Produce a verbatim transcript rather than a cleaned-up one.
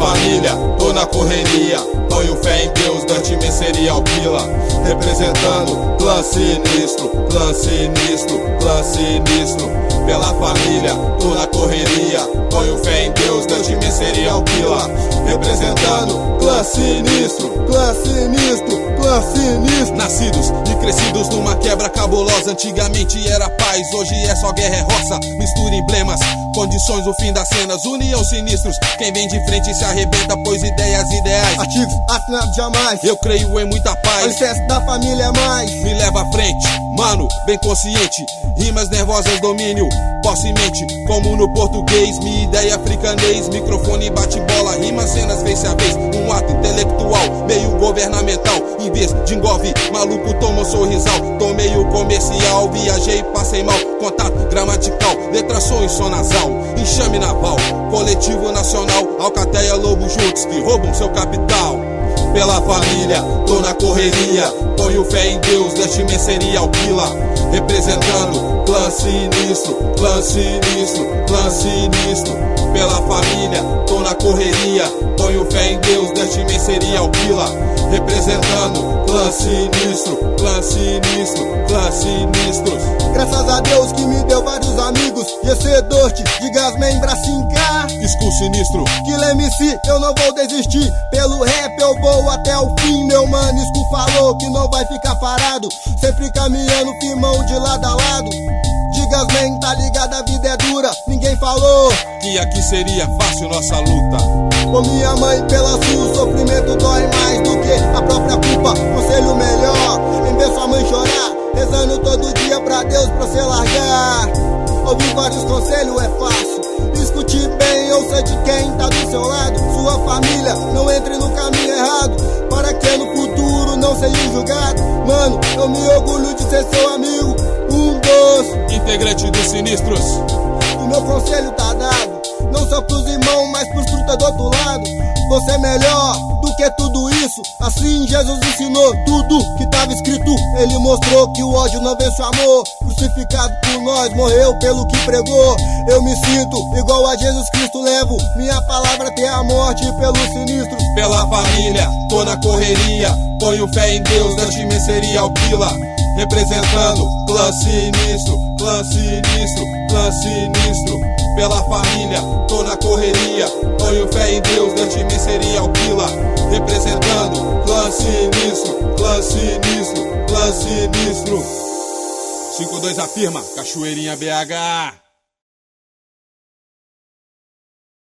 família, tô na correria. Ponho fé em Deus, Dutchman serial killer. Representando clã sinistro, clã sinistro, clã sinistro. Pela família, tô na correria. Ponho fé em Deus, Dutchman serial killer. Representando clã sinistro, clã sinistro, clã sinistro. Nascidos e crescidos numa quebra cabulosa. Antigamente era paz, hoje é só guerra, é roça. Mistura emblemas, condições, o fim das cenas. União sinistros, quem vem de frente se arrebenta, pois ideias ideais. Ativos, assinados jamais. Eu creio em muita paz. Alicerce da família é mais. Me leva à frente, mano, bem consciente. Rimas nervosas, domínio, posse e mente. Como no português, minha ideia africanês. Microfone bate bola, rima, cenas face a vez. Um ato intelectual, meio governamental. Em vez de engolve, maluco toma um sorrisal. Tomei o comercial, viajei, passei mal. Contato gramatical, letra som e som nasal. Enxame naval, coletivo nacional. Alcateia, lobo juntos que roubam seu capital. Pela família, tô na correria. Ponho fé em Deus, Dutchman serial killer. Representando clã sinistro, clã sinistro, clã sinistro. Pela família, tô na correria. Ponho fé em Deus, Dutchman serial killer. Representando clã sinistro, clã sinistro, clã sinistros. Graças a Deus que me deu vários amigos. E esse Dutch de Gasman Bracinca. School sinistro, Killer M C, eu não vou desistir. Pelo rap eu vou até o fim. Meu mano School falou que não vai ficar parado. Sempre caminhando, firmão de lado a lado. De Gasman, tá ligado, a vida é dura. Ninguém falou que aqui seria fácil nossa luta. Por minha mãe, pela sua, o sofrimento dói mais do que a própria culpa. Conselho melhor, em ver sua mãe chorar, rezando todo dia pra Deus pra você largar. Ouvir vários conselhos é fácil. Discutir bem, eu sei de quem tá do seu lado. Sua família, não entre no caminho errado, para que no futuro não seja julgado. Mano, eu me orgulho de ser seu amigo. Um dos integrante dos sinistros. O meu conselho tá dado, não só pros irmãos, mas pros truta do outro lado. Você é melhor do que tudo isso. Assim Jesus ensinou tudo que tava escrito. Ele mostrou que o ódio não vence o amor. Crucificado por nós, morreu pelo que pregou. Eu me sinto igual a Jesus Cristo. Levo minha palavra até a morte pelos sinistros. Pela família, tô na correria. Ponho fé em Deus, Dutchman serial killer. Representando clã sinistro, clã sinistro, clã sinistro. Pela família, tô na correria. Ponho fé em Deus, Dutchman serial killer. Representando clã sinistro, clã sinistro, clã sinistro. cinco dois afirma, Cachoeirinha B H.